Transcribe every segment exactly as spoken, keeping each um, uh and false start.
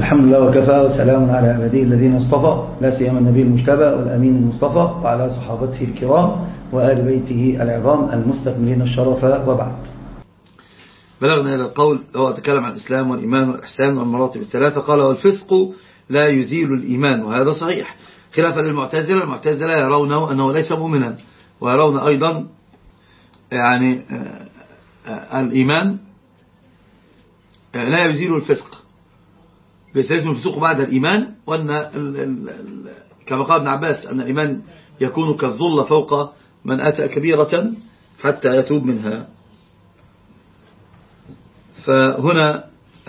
الحمد لله وكفى وسلام على عباده الذين اصطفى، لا سيما النبي المجتبى والأمين المصطفى وعلى صحابته الكرام وآل بيته العظام المستكملين الشرف، وبعد. بلغنا إلى القول هو تكلم عن الإسلام والإيمان والإحسان والمراتب الثلاثة. قال والفسق لا يزيل الإيمان، وهذا صحيح خلافا للمعتزلة. المعتزلة يرونه أنه ليس مؤمنا، ويرون أيضا يعني الإيمان لا يزيل الفسق، بيستلزم الفسوق بعد الإيمان، وأن كما قال ابن عباس أن الإيمان يكون كالظل فوق من أتى كبيرة حتى يتوب منها. فهنا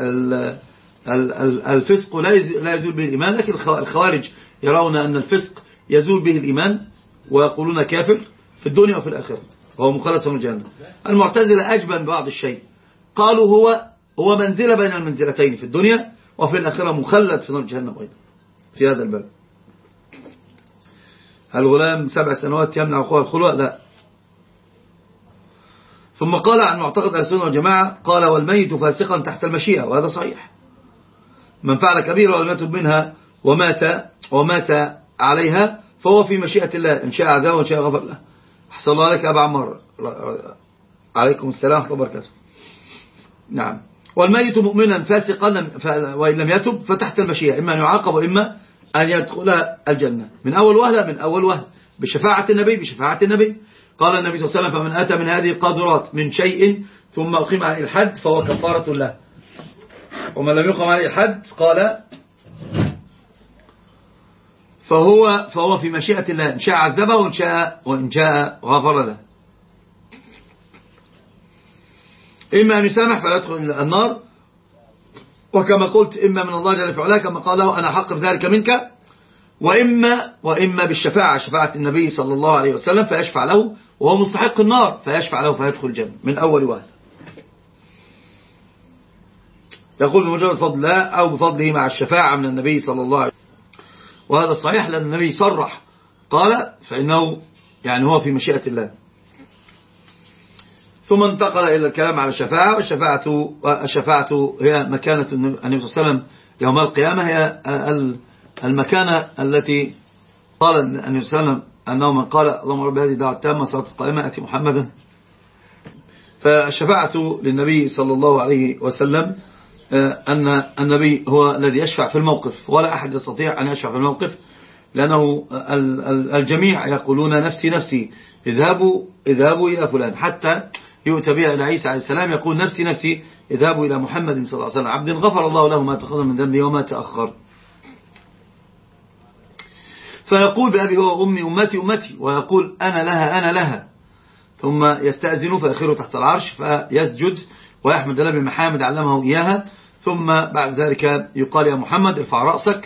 الفسق لا يزول به الإيمان، لكن الخوارج يرون أن الفسق يزول به الإيمان ويقولون كافر في الدنيا وفي الآخرة وهو مخلد في الجنة. المعتزلة أجبن بعض الشيء، قالوا هو هو منزلة بين المنزلتين في الدنيا وفي الآخرة، مخلد في نار جهنم أيضا في هذا الباب. الغلام سبع سنوات يمنع أخوه الخلوة؟ لا. ثم قال عن معتقد أهل السنة والجماعة، قال والميت فاسقا تحت المشيئة، وهذا صحيح. من فعل كبيرة ولم يتب منها ومات ومات عليها فهو في مشيئة الله، إن شاء عذابه وإن شاء غفر له. أحسن الله عليك أبا عمار، عليكم السلام ورحمة الله وبركاته. نعم. والميت مؤمنا فاسقا وإن لم يتب فتحت المشيئة، إما أن يعاقب وإما أن يدخل الجنة من أول وهلة من أول وهلة بشفاعة النبي بشفاعة النبي. قال النبي صلى الله عليه وسلم فمن أتى من هذه القادرات من شيء ثم أقيم عليه الحد فهو كفارة له، ومن لم يقم عليه الحد قال فهو فهو في مشيئة الله، إن شاء عذبه وإن شاء وإن شاء غفر له. إما أن يسامح فلا يدخل النار، وكما قلت إما من الله جل في علاه كما قال له أنا حق بذلك منك، وإما وإما بالشفاعة، شفاعة النبي صلى الله عليه وسلم فيشفع له وهو مستحق النار فيشفع له فيدخل الجنة من أول وهلة. يقول بمجرد فضل الله أو بفضله مع الشفاعة من النبي صلى الله عليه وسلم، وهذا صحيح لأن النبي صرح قال فإنه يعني هو في مشيئة الله. ثم انتقل إلى الكلام على الشفاعة، والشفاعة الشفاعة هي مكانة النبي صلى الله عليه وسلم يوم القيامة، هي المكانة التي قال النبي صلى الله عليه وسلم أنه من قال اللهم رب هذه الدعوة التامة صلاة القائمة أتي محمدا. فالشفاعة للنبي صلى الله عليه وسلم أن النبي هو الذي يشفع في الموقف، ولا أحد يستطيع أن يشفع في الموقف، لأنه الجميع يقولون نفسي نفسي، اذهبوا اذهبوا إلى فلان، حتى يؤتى بها إلى عيسى عليه السلام يقول نفسي نفسي، اذهبوا إلى محمد صلى الله عليه وسلم عبد غفر الله له ما تقدم من ذنبه وما تأخر. فيقول بأبي هو أمي أمتي أمتي، ويقول أنا لها أنا لها، ثم يستأذن فيخر تحت العرش فيسجد ويحمد الله بمحامد علمه إياها، ثم بعد ذلك يقال يا محمد ارفع رأسك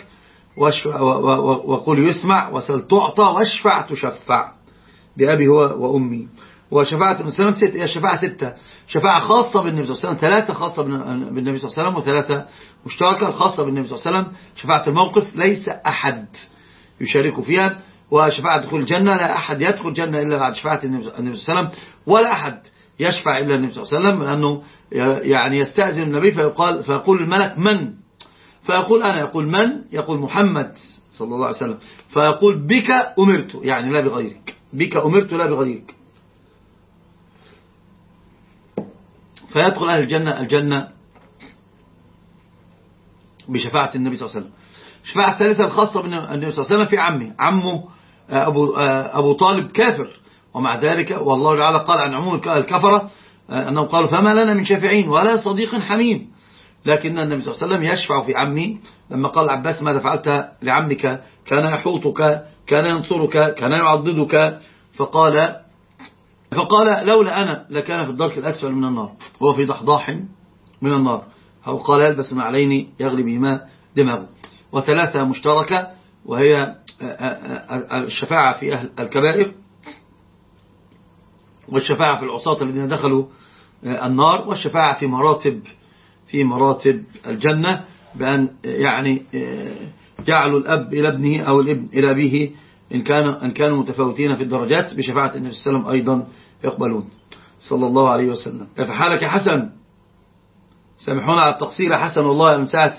وقل يسمع وسل تعطى واشفع تشفع بأبي هو وأمي. وشفاعة النبي ست، هي شفاعة ستة، شفاعة خاصة بالنبي صلى الله عليه وسلم، ثلاثة خاصة بالنبي صلى الله عليه وسلم وثلاثة مشتركة. الخاصة بالنبي صلى الله عليه وسلم شفاعة الموقف ليس أحد يشارك فيها، وشفاعة دخول الجنة لا أحد يدخل الجنة إلا بعد شفاعة النبي صلى الله عليه وسلم، ولا أحد يشفع إلا النبي صلى الله عليه وسلم، لأنه يعني يستأذن النبي فيقال فيقول الملك من، فيقول أنا، يقول من، يقول محمد صلى الله عليه وسلم، فيقول بك أمرت، يعني لا بغيرك، بك أمرت لا بغيرك، فيدخل أهل الجنة الجنة بشفاعة النبي صلى الله عليه وسلم. الشفاعة الثالثة الخاصة بالنبي صلى الله عليه وسلم في عمه، عمه أبو, أبو طالب كافر، ومع ذلك والله تعالى قال عن عموم الكفرة أنهم قالوا فما لنا من شافعين ولا صديق حميم، لكن النبي صلى الله عليه وسلم يشفع في عمه. لما قال عباس ماذا فعلت لعمك، كان يحوطك، كان ينصرك، كان يعضدك، فقال فقال لولا أنا لكان في الدرك الأسفل من النار وهو في ضحضاح من النار، أو قال يلبس نعلين يغلي بهما دماغه. وثلاثة مشتركة، وهي الشفاعة في أهل الكبائر، والشفاعة في العصاة الذين دخلوا النار، والشفاعة في مراتب في مراتب الجنة، بأن يعني جعلوا الأب إلى ابنه أو الابن إلى أبيه إن كانوا إن كانوا متفاوتين في الدرجات، بشفاعة النبي صلى الله عليه وسلم أيضا يقبلون صلى الله عليه وسلم. فحالك حسن، سامحونا على التقصير حسن والله من ساعة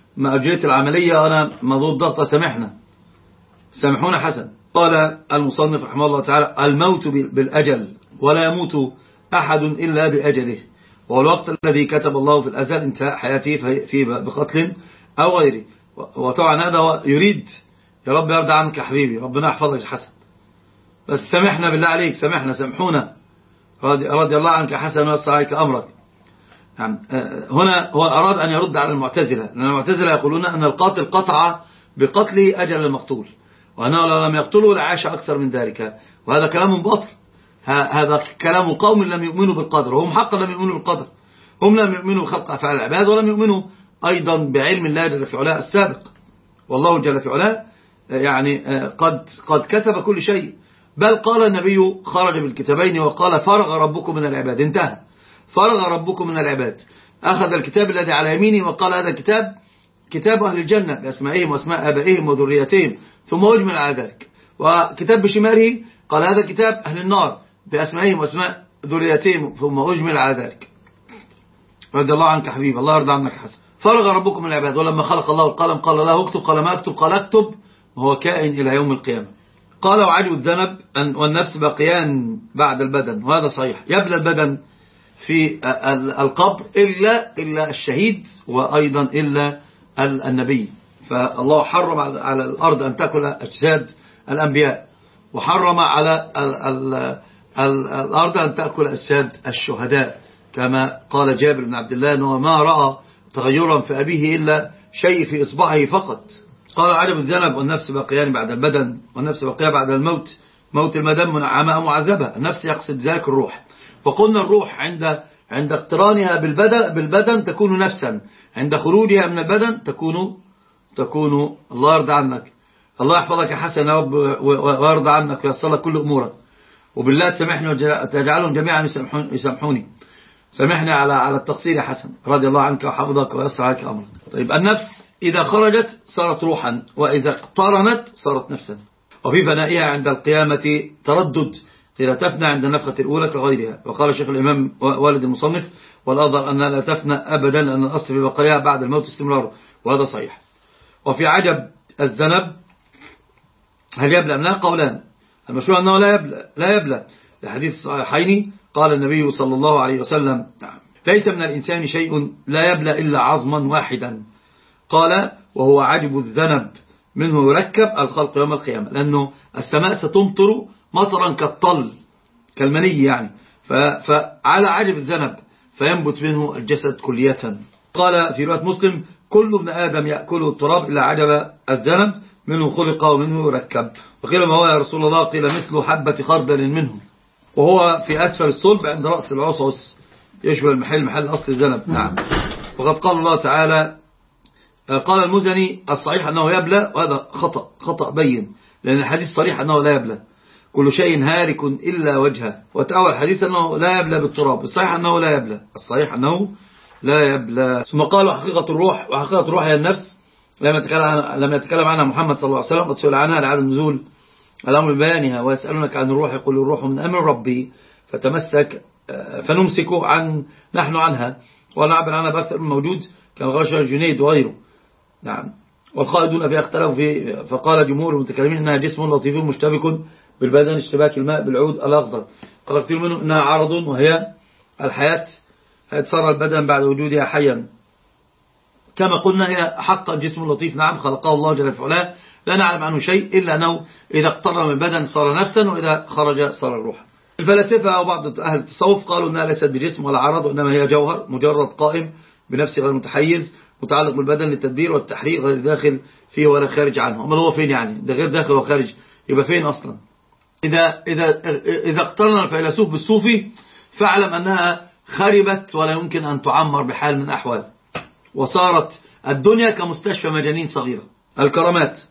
ما أجريت العملية أنا مضغوط ضغطة سامحنا سامحونا حسن. قال المصنف رحمه الله تعالى الموت بالأجل ولا يموت أحد إلا بأجله، وهو الوقت الذي كتب الله في الأزل انتهاء حياته في بقتل أو غيره. وطبعا هذا يريد يا رب يرضى عنك يا حبيبي، ربنا يحفظك حسن، بس سامحنا بالله عليك، سامحنا سامحونا رضي, رضي الله عنك حسن ويسر عليك أمرك. يعني هنا هو أراد أن يرد على المعتزلة، لأن المعتزلة يقولون أن القاتل قطع بقتله أجل المقتول، وأنه لو لم يقتله لعاش أكثر من ذلك، وهذا كلام باطل. هذا كلام قوم لم يؤمنوا بالقدر، وهم حقا لم يؤمنوا بالقدر، هم لم يؤمنوا بخلق أفعال العباد، ولم يؤمنوا أيضا بعلم الله جل في علاه السابق. والله جل في علاه يعني قد قد كتب كل شيء، بل قال النبي خرج بالكتابين وقال فرغ ربكم من العباد، انتهى، فرغ ربكم من العباد، أخذ الكتاب الذي على يمينه وقال هذا الكتاب كتاب أهل الجنة بأسمائهم وأسماء آبائهم وذريتهم، ثم أجمل على ذلك. وكتاب بشماله قال هذا كتاب أهل النار بأسمائهم وأسماء ذريتهم، ثم أجمل على ذلك. رضي الله عنك حبيب، الله يرضى عنك حسن. فرغ ربكم من العباد، ولما خلق الله القلم قال له اكتب، قال ما اكتب، قال اكتب، وهو كائن إلى يوم القيامة. قال وعجب الذنب أن والنفس بقيان بعد البدن، وهذا صحيح، يبلى البدن في القبر إلا إلا الشهيد، وأيضا إلا النبي. فالله حرم على الأرض أن تأكل أجساد الأنبياء، وحرم على الأرض أن تأكل أجساد الشهداء، كما قال جابر بن عبد الله أنه ما رأى تغيرا في أبيه إلا شيء في إصبعه فقط. قال عجب الذنب والنفس بقيان بعد البدن، والنفس بقيان بعد الموت، موت المدام منعماء معذبة. النفس يقصد ذلك الروح، وقلنا الروح عند عند اقترانها بالبدن بالبدن تكون نفسا، عند خروجها من البدن تكون تكون الله يرضى عنك، الله يحفظك يا حسن يا رب ويرضى عنك ويصل لك كل أمورك، وبالله تسامحني وتجعلهم جميعا يسامحوني. سامحني على على التقصير يا حسن، رضي الله عنك وحفظك ويسر عليك أمرك. طيب النفس إذا خرجت صارت روحا، وإذا اقترنت صارت نفسا. وفي فنائها عند القيامة تردد، قيل تفنى عند النفخة الأولى كغيرها. وقال شيخ الإمام والد المصنف والأظهر أنها لا تفنى أبدا، لأن الأصل في بقائها بعد الموت استمرار، وهذا صحيح. وفي عجب الذنب هل يبلى أم لا؟ قولان، المشهور أنه لا يبلى لا يبلى لحديث الصحيحين قال النبي صلى الله عليه وسلم ليس من الإنسان شيء لا يبلى إلا عظما واحدا. قال وهو عجب الذنب منه يركب الخلق يوم القيامة، لأنه السماء ستمطر مطرا كالطل كالمني يعني، فعلى عجب الذنب فينبت منه الجسد كلية. قال في رواية مسلم كل ابن آدم يأكله التراب إلا عجب الذنب منه خلق ومنه يركب. وقيل ما هو يا رسول الله؟ قيل مثل حبة خردل منه، وهو في أسفل الصلب عند رأس العصعص، يشبه المحل محل أصل الذنب. نعم. وقد قال الله تعالى قال المزني الصحيح أنه يبلى، وهذا خطأ خطأ بين، لأن الحديث صريح أنه لا يبلى، كل شيء هالك إلا وجهه. وتأول الحديث أنه لا يبلى بالتراب، الصحيح أنه لا يبلى، الصحيح أنه لا يبلى. ثم قال حقيقة الروح، وحقيقة الروح هي النفس لم يتكلم لم يتكلم عنها محمد صلى الله عليه وسلم، قد سئل عنها لعدم نزول الأمر بيانها. ويسألونك عن الروح يقول الروح من أمر ربي فتمسك فنمسك عن نحن عنها ونعبر عنها بأكثر من موجود كما غشى الجنيد وغيره. نعم. والخالدون فيها اختلفوا في، فقال جمهور المتكلمين انها جسم لطيف مشتبك بالبدن اشتباك الماء بالعود الأخضر. قال كثير منهم انها عرض، وهي الحياة صار البدن بعد وجودها حيا. كما قلنا هي حقا جسم لطيف، نعم خلقه الله جل في علاه، لا نعلم عنه شيء إلا أنه إذا اقترب من البدن صار نفسا، وإذا خرج صار روحا. الفلاسفة أو بعض أهل التصوف قالوا أنها ليست بجسم ولا عرض، وإنما هي جوهر مجرد قائم بنفسه غير متحيز متعلق بالبدن للتدبير والتحريك، غير داخل فيه ولا خارج عنه. أما هو فين يعني؟ ده غير داخل وخارج، يبقى فين أصلا؟ إذا, إذا, إذا اقترن الفيلسوف بالصوفي فاعلم أنها خربت ولا يمكن أن تعمر بحال من الأحوال، وصارت الدنيا كمستشفى مجانين صغيرة. الكرامات،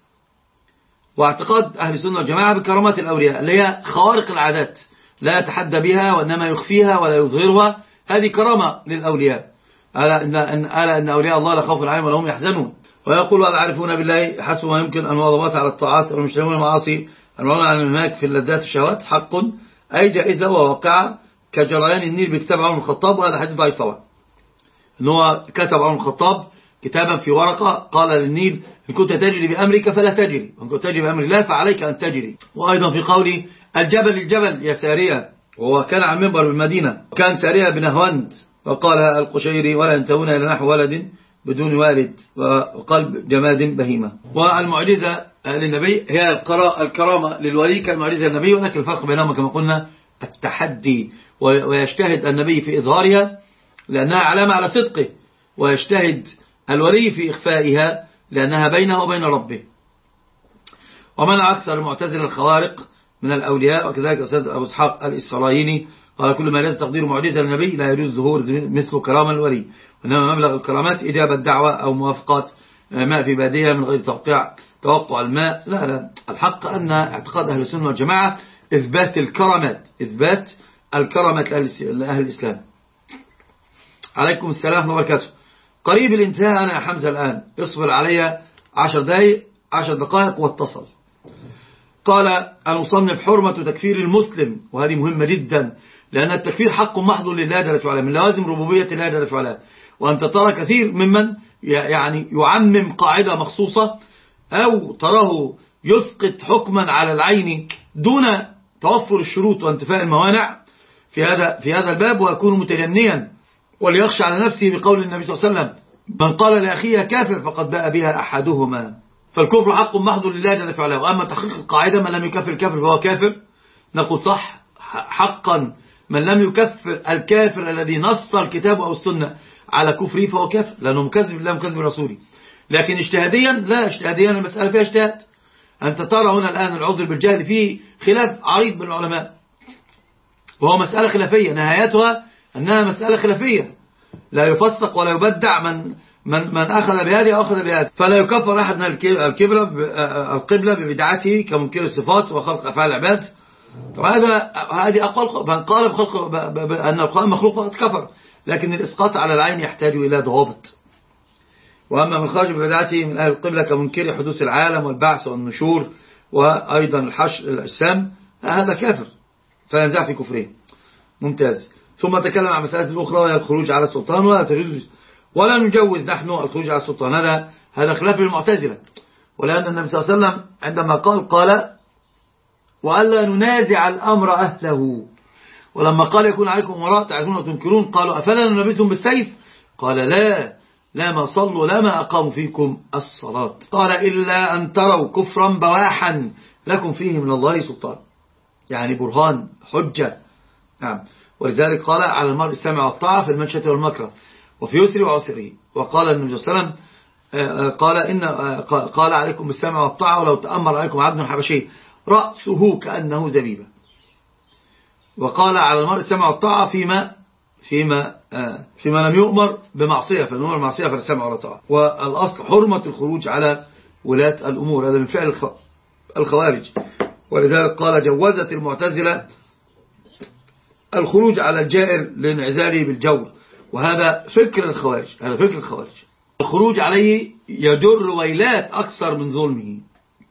واعتقاد أهل السنة والجماعة بكرامات الأولياء اللي هي خوارق العادات لا يتحدى بها وإنما يخفيها ولا يظهرها، هذه كرامة للأولياء. ألا إن, ألا إن أولياء الله لا خوف عليهم ولا هم يحزنون. ويقول العارفون بالله حسب ما يمكن المواظبات على الطاعات والمجتنبون المعاصي المعون عن المهاك في اللذات الشهوات حق أي جائزة وواقعة كجريان النيل بكتاب عمر الخطاب. وهذا حديث ضعيف طبعا، إن هو كتب عمر الخطاب كتابا في ورقة قال للنيل إن كنت تجري بأمرك فلا تجري، وإن كنت تجري بأمر الله فعليك أن تجري. وأيضا في قوله الجبل الجبل يا سارية، وهو كان على المنبر بالمدينة وكان سارية بن هوند، وقال القشيري ولا ينتهون إلى نحو ولد بدون والد وقلب جماد بهيمة. والمعجزة للنبي هي الكرامة للولي كالمعجزة للنبي، ولكن الفرق بينهما كما قلنا التحدي، ويجتهد النبي في إظهارها لأنها علامة على صدقه، ويجتهد الولي في إخفائها لأنها بينه وبين ربه. ومن أكثر المعتزلة الخوارق من الأولياء، وكذلك أستاذ أبو إسحاق الإسفرايني قال كل ما لازم تقدير معجزة للنبي لا يجوز ظهور مثل كرامة الولي، وإنما مبلغ الكرامات إجابة دعوة أو موافقات ماء في بادية من غير توقيع توقع الماء. لا لا، الحق أن اعتقاد أهل السنة والجماعة إثبات الكرامات، إثبات الكرامات لأهل الإسلام. عليكم السلام ورحمة الله وبركاته. قريب الانتهاء أنا يا حمزة الآن، اصبر علي عشر دقائق عشر دقائق واتصل. قال المصنف حرمة تكفير المسلم، وهذه مهمة جدا، لأن التكفير حق محض لله جل وعلا من لوازم ربوبية الله جل وعلا. وأنت ترى كثير ممن يعني يعمم قاعدة مخصوصة أو تراه يسقط حكما على العين دون توفر الشروط وانتفاء الموانع في هذا في هذا الباب، ويكون متجنيا وليخشى على نفسه بقول النبي صلى الله عليه وسلم من قال لأخيه كافر فقد باء بها أحدهما. فالكفر حق محض لله جل وعلا. وأما تحقيق القاعدة من لم يكفر الكافر فهو كافر، نقول صح حقا من لم يكفر الكافر الذي نص الكتاب أو السنة على كفره فهو كافر، لأنه مكذب بالله مكذب برسوله. لكن اجتهاديا لا، اجتهاديا المسألة فيها اجتهاد. أنت ترى هنا الآن العذر بالجهل فيه خلاف عريض بين العلماء، وهو مسألة خلافية نهايتها أنها مسألة خلافية، لا يفسق ولا يبدع من من من أخذ بهذه أو أخذ بهذه. فلا يكفر أحد من القبلة ببدعته كمنكر الصفات وخلق أفعال العباد. وهذا هذه أقوال من قال بخلق أن القرآن مخلوق فقد كفر، لكن الإسقاط على العين يحتاج إلى ضوابط. وأما من خرج ببدعته من أهل القبلة كمنكر حدوث العالم والبعث والنشور وأيضا الحشر الأجسام، هذا كافر فينزع في كفره. ممتاز. ثم تكلم عن مسألة أخرى وهي الخروج على السلطان، ولا تجوز ولا نجوز نحن الخروج على السلطان. هذا هذا خلاف المعتزلة، ولأن النبي صلى الله عليه وسلم عندما قال قال وألا ننازع الأمر أهله. ولما قال يكون عليكم أمراء تعرفون وتنكرون قالوا أفلا نلبسهم بالسيف؟ قال لا لا ما صلوا لا ما أقاموا فيكم الصلاة. قال إلا أن تروا كفرا بواحا لكم فيه من الله سلطان، يعني برهان حجة. نعم. ولذلك قال على المرء السمع والطاعة في المنشة والمكره وفي يسر وعسره. وقال النبي صلى الله عليه وسلم قال إن قال عليكم بالسمع والطاعة ولو تأمر عليكم عبد حبشي رأسه كأنه زبيبة. وقال على المرء السمع والطاعة فيما فيما فيما لم يؤمر بمعصية، فإن أمر معصية فلا سمع ولا طاعة. والأصل حرمة الخروج على ولاة الأمور، هذا من فعل الخوارج. ولذلك قال جوزت المعتزلة الخروج على الجائر لانعزاله بالجور، وهذا فكر الخوارج، هذا فكر الخوارج. الخروج عليه يجر ويلات أكثر من ظلمه.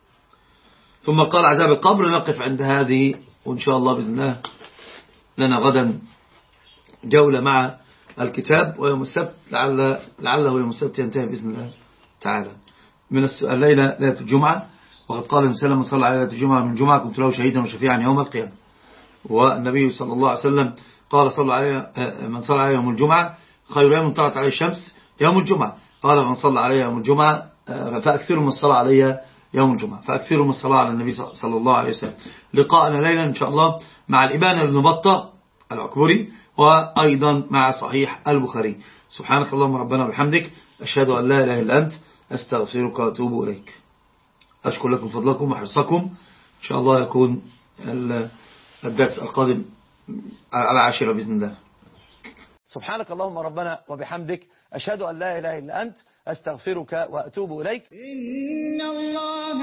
ثم قال عذاب القبر. نقف عند هذه، وإن شاء الله بإذن الله لنا غدا جولة مع الكتاب، ويوم السبت لعل لعله يوم السبت ينتهي بإذن الله تعالى من الليلة ليلة الجمعة. وقد قال النبي صلى الله عليه وسلم من صلى على ليلة الجمعة من جمعة كنت له شهيدا وشفيعا يوم القيامة. والنبي صلى الله عليه وسلم قال صلى عليه من صلى عليه يوم الجمعة خير يوم طلعت عليه الشمس يوم الجمعة. قال من صلى عليه يوم الجمعة فأكثروا من الصلاة عليه يوم الجمعة، فأكثروا من الصلاة على النبي صلى الله عليه وسلم. لقاءنا ليلا إن شاء الله مع الإبانة بن بطة العكبري، وأيضا مع صحيح البخاري. سبحانك اللهم ربنا وبحمدك أشهد أن لا إله إلا أنت أستغفرك وأتوب إليك. أشكر لكم فضلكم وحرصكم. إن شاء الله يكون الدرس القادم على عاشرة بإذن الله. سبحانك اللهم ربنا وبحمدك أشهد أن لا إله إلا أنت أستغفرك وأتوب إليك. إن الله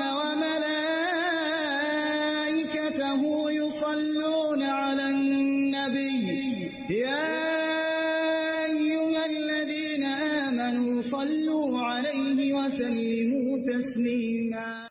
وملائكته يصلون على النبي يا أيها الذين آمنوا صلوا عليه وسلموا تسليما.